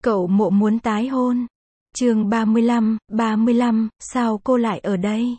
Cậu Mộ muốn tái hôn. Chương 35, sao cô lại ở đây?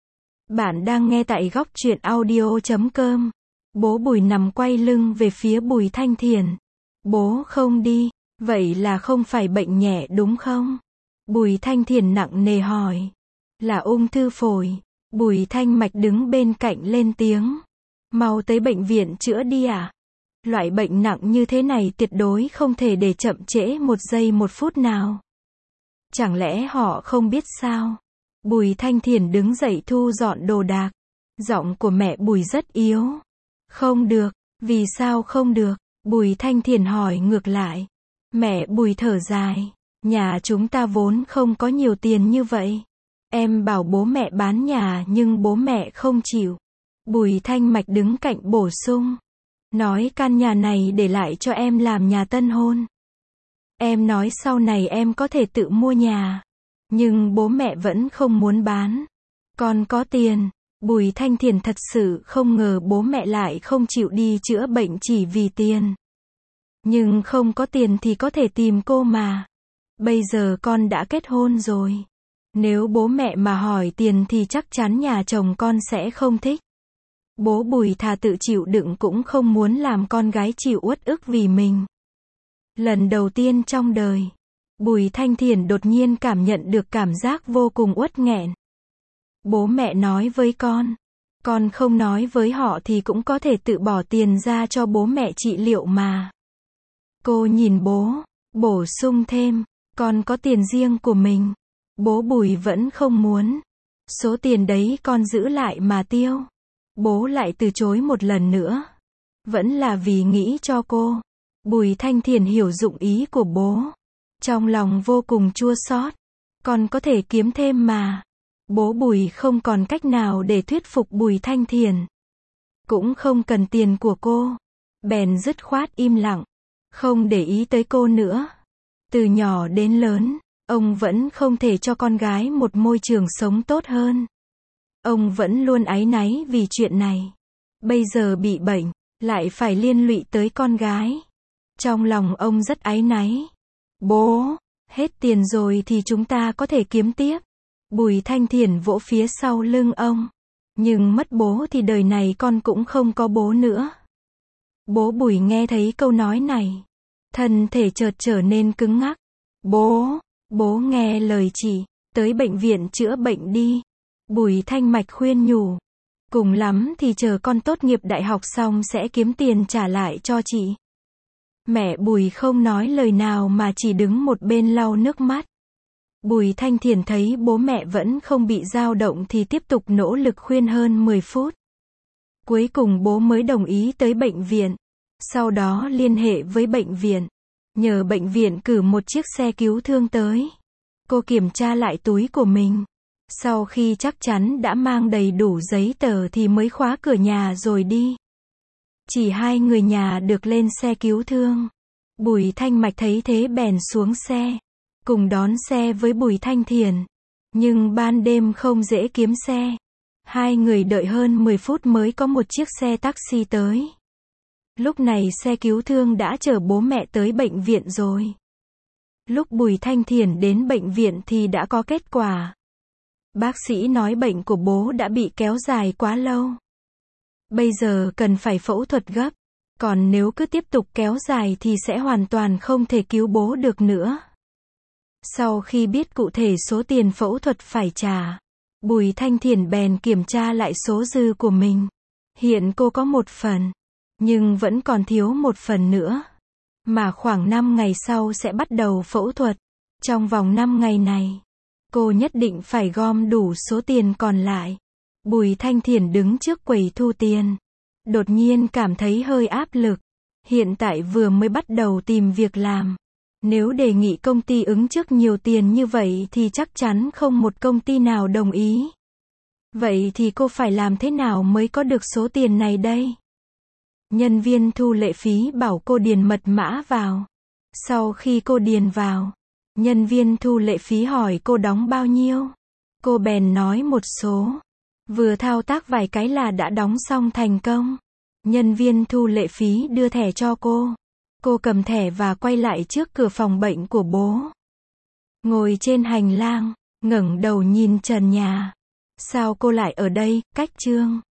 Bạn đang nghe tại góc truyện audio.com. Bố Bùi nằm quay lưng về phía Bùi Thanh Thiền. Bố không đi, vậy là không phải bệnh nhẹ đúng không? Bùi Thanh Thiền nặng nề hỏi. Là ung thư phổi. Bùi Thanh Mạch đứng bên cạnh lên tiếng. Mau tới bệnh viện chữa đi à? Loại bệnh nặng như thế này tuyệt đối không thể để chậm trễ một giây một phút nào. Chẳng lẽ họ không biết sao? Bùi Thanh Thiền đứng dậy thu dọn đồ đạc. Giọng của mẹ Bùi rất yếu. Không được, vì sao không được? Bùi Thanh Thiền hỏi ngược lại. Mẹ Bùi thở dài. Nhà chúng ta vốn không có nhiều tiền như vậy. Em bảo bố mẹ bán nhà nhưng bố mẹ không chịu. Bùi Thanh Mạch đứng cạnh bổ sung. Nói căn nhà này để lại cho em làm nhà tân hôn. Em nói sau này em có thể tự mua nhà. Nhưng bố mẹ vẫn không muốn bán. Con có tiền. Bùi Thanh Thiền thật sự không ngờ bố mẹ lại không chịu đi chữa bệnh chỉ vì tiền. Nhưng không có tiền thì có thể tìm cô mà. Bây giờ con đã kết hôn rồi. Nếu bố mẹ mà hỏi tiền thì chắc chắn nhà chồng con sẽ không thích. Bố Bùi thà tự chịu đựng cũng không muốn làm con gái chịu uất ức vì mình. Lần đầu tiên trong đời, Bùi Thanh Thiền đột nhiên cảm nhận được cảm giác vô cùng uất nghẹn. Bố mẹ nói với con không nói với họ thì cũng có thể tự bỏ tiền ra cho bố mẹ trị liệu mà. Cô nhìn bố, bổ sung thêm, con có tiền riêng của mình. Bố Bùi vẫn không muốn. Số tiền đấy con giữ lại mà tiêu. Bố lại từ chối một lần nữa. Vẫn là vì nghĩ cho cô. Bùi Thanh Thiền hiểu dụng ý của bố. Trong lòng vô cùng chua xót. Con có thể kiếm thêm mà. Bố Bùi không còn cách nào để thuyết phục Bùi Thanh Thiền. Cũng không cần tiền của cô. Bèn dứt khoát im lặng. Không để ý tới cô nữa. Từ nhỏ đến lớn, ông vẫn không thể cho con gái một môi trường sống tốt hơn. Ông vẫn luôn áy náy vì chuyện này. Bây giờ bị bệnh, lại phải liên lụy tới con gái. Trong lòng ông rất áy náy. Bố, hết tiền rồi thì chúng ta có thể kiếm tiếp. Bùi Thanh Thiền vỗ phía sau lưng ông. Nhưng mất bố thì đời này con cũng không có bố nữa. Bố Bùi nghe thấy câu nói này. Thân thể chợt trở nên cứng ngắc. Bố nghe lời chị, tới bệnh viện chữa bệnh đi. Bùi Thanh Mạch khuyên nhủ. Cùng lắm thì chờ con tốt nghiệp đại học xong sẽ kiếm tiền trả lại cho chị. Mẹ Bùi không nói lời nào mà chỉ đứng một bên lau nước mắt. Bùi Thanh Thiền thấy bố mẹ vẫn không bị dao động thì tiếp tục nỗ lực khuyên hơn 10 phút. Cuối cùng bố mới đồng ý tới bệnh viện. Sau đó liên hệ với bệnh viện. Nhờ bệnh viện cử một chiếc xe cứu thương tới. Cô kiểm tra lại túi của mình. Sau khi chắc chắn đã mang đầy đủ giấy tờ thì mới khóa cửa nhà rồi đi. Chỉ hai người nhà được lên xe cứu thương. Bùi Thanh Mạch thấy thế bèn xuống xe. Cùng đón xe với Bùi Thanh Thiền. Nhưng ban đêm không dễ kiếm xe. Hai người đợi hơn 10 phút mới có một chiếc xe taxi tới. Lúc này xe cứu thương đã chở bố mẹ tới bệnh viện rồi. Lúc Bùi Thanh Thiền đến bệnh viện thì đã có kết quả. Bác sĩ nói bệnh của bố đã bị kéo dài quá lâu. Bây giờ cần phải phẫu thuật gấp. Còn nếu cứ tiếp tục kéo dài thì sẽ hoàn toàn không thể cứu bố được nữa. Sau khi biết cụ thể số tiền phẫu thuật phải trả, Bùi Thanh Thiền bèn kiểm tra lại số dư của mình. Hiện cô có 1 phần. Nhưng vẫn còn thiếu 1 phần nữa. Mà khoảng 5 ngày sau sẽ bắt đầu phẫu thuật. Trong vòng 5 ngày này, cô nhất định phải gom đủ số tiền còn lại. Bùi Thanh Thiền đứng trước quầy thu tiền. Đột nhiên cảm thấy hơi áp lực. Hiện tại vừa mới bắt đầu tìm việc làm. Nếu đề nghị công ty ứng trước nhiều tiền như vậy thì chắc chắn không một công ty nào đồng ý. Vậy thì cô phải làm thế nào mới có được số tiền này đây? Nhân viên thu lệ phí bảo cô điền mật mã vào. Sau khi cô điền vào, nhân viên thu lệ phí hỏi cô đóng bao nhiêu. Cô bèn nói một số. Vừa thao tác vài cái là đã đóng xong thành công. Nhân viên thu lệ phí đưa thẻ cho cô. Cô cầm thẻ và quay lại trước cửa phòng bệnh của bố. Ngồi trên hành lang, ngẩng đầu nhìn trần nhà. Sao cô lại ở đây, cách Trương?